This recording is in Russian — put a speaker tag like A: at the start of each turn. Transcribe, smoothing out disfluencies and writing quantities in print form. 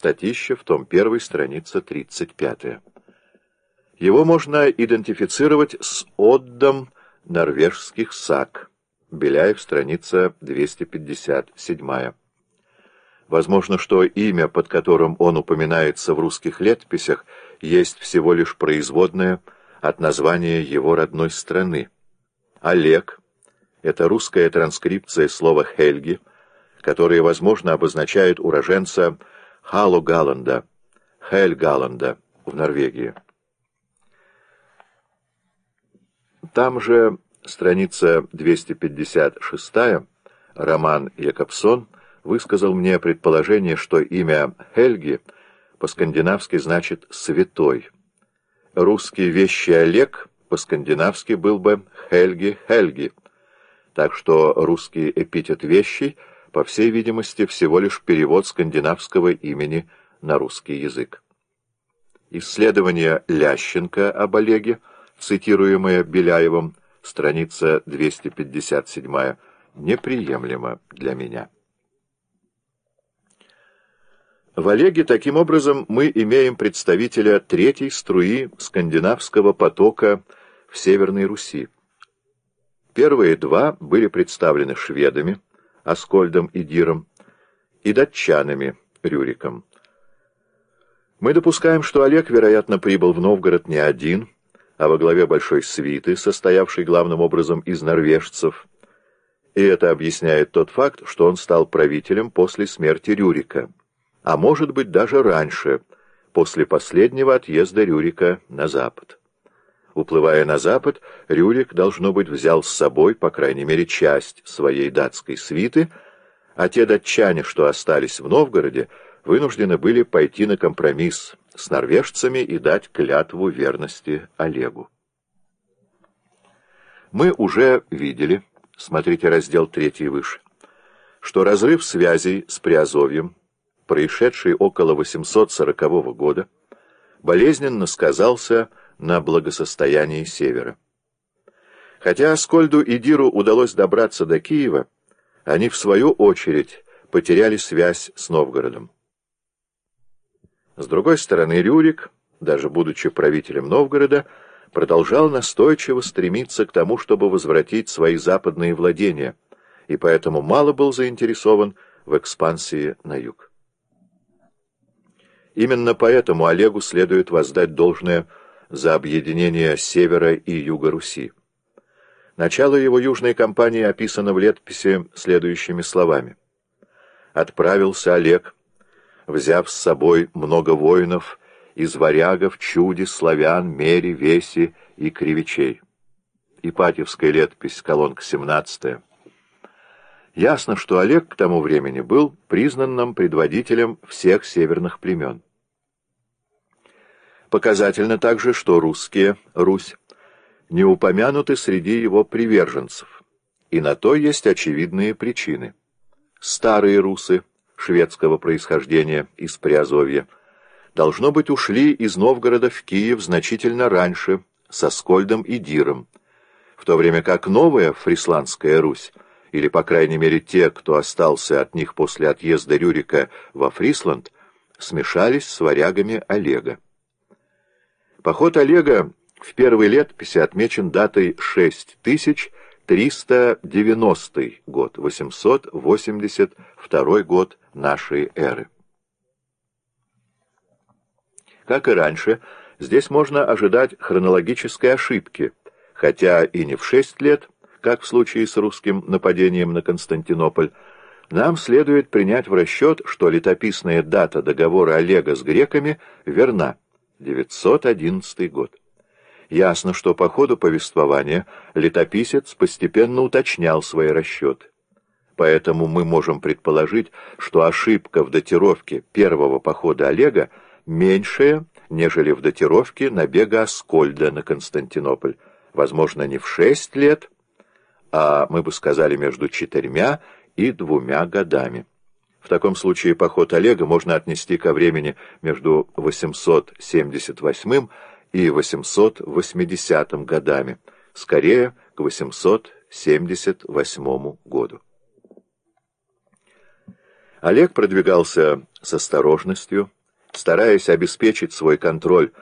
A: Татищев, том 1, страница 35. Его можно идентифицировать с оддом норвежских саг. Беляев, страница 257. Возможно, что имя, под которым он упоминается в русских летописях, есть всего лишь производное от названия его родной страны. Олег — это русская транскрипция слова «Хельги», которое, возможно, обозначает уроженца Халогаланда, Хельгаланда в Норвегии. Там же, страница 256, Роман Якобсон высказал мне предположение, что имя Хельги по-скандинавски значит «святой». Русский вещий Олег по-скандинавски был бы Хельги, так что русский эпитет вещий, по всей видимости, всего лишь перевод скандинавского имени на русский язык. Исследование Лященко об Олеге, цитируемое Беляевым, страница 257, неприемлемо для меня. В Олеге, таким образом, мы имеем представителя третьей струи скандинавского потока в Северной Руси. Первые два были представлены шведами, Аскольдом и Диром, и датчанами, Рюриком. Мы допускаем, что Олег, вероятно, прибыл в Новгород не один, а во главе большой свиты, состоявшей главным образом из норвежцев, и это объясняет тот факт, что он стал правителем после смерти Рюрика, а может быть даже раньше, после последнего отъезда Рюрика на запад. Уплывая на запад, Рюрик, должно быть, взял с собой, по крайней мере, часть своей датской свиты, а те датчане, что остались в Новгороде, вынуждены были пойти на компромисс с норвежцами и дать клятву верности Олегу. Мы уже видели, смотрите раздел 3 выше, что разрыв связей с Приазовьем, происшедший около 840 года, болезненно сказался на благосостоянии Севера. Хотя Аскольду и Диру удалось добраться до Киева, они, в свою очередь, потеряли связь с Новгородом. С другой стороны, Рюрик, даже будучи правителем Новгорода, продолжал настойчиво стремиться к тому, чтобы возвратить свои западные владения, и поэтому мало был заинтересован в экспансии на юг. Именно поэтому Олегу следует воздать должное за объединение севера и юга Руси. Начало его южной кампании описано в летописи следующими словами. «Отправился Олег, взяв с собой много воинов из варягов, чуди, славян, мери, веси и кривичей». Ипатьевская летопись, колонка 17. Ясно, что Олег к тому времени был признанным предводителем всех северных племен. Показательно также, что русские, Русь, не упомянуты среди его приверженцев, и на то есть очевидные причины. Старые русы шведского происхождения из Приазовья, должно быть, ушли из Новгорода в Киев значительно раньше, с Аскольдом и Диром, в то время как новая Фрисландская Русь, или, по крайней мере, те, кто остался от них после отъезда Рюрика во Фрисланд, смешались с варягами Олега. Поход Олега в первой летописи отмечен датой 6390 год, 882 год нашей эры. Как и раньше, здесь можно ожидать хронологической ошибки, хотя и не в 6 лет, как в случае с русским нападением на Константинополь. Нам следует принять в расчет, что летописная дата договора Олега с греками верна, 911 год. Ясно, что по ходу повествования летописец постепенно уточнял свои расчеты. Поэтому мы можем предположить, что ошибка в датировке первого похода Олега меньшая, нежели в датировке набега Аскольда на Константинополь, возможно, не в 6 лет, а, мы бы сказали, между 4 и 2 годами. В таком случае поход Олега можно отнести ко времени между 878 и 880 годами, скорее к 878 году. Олег продвигался с осторожностью, стараясь обеспечить свой контроль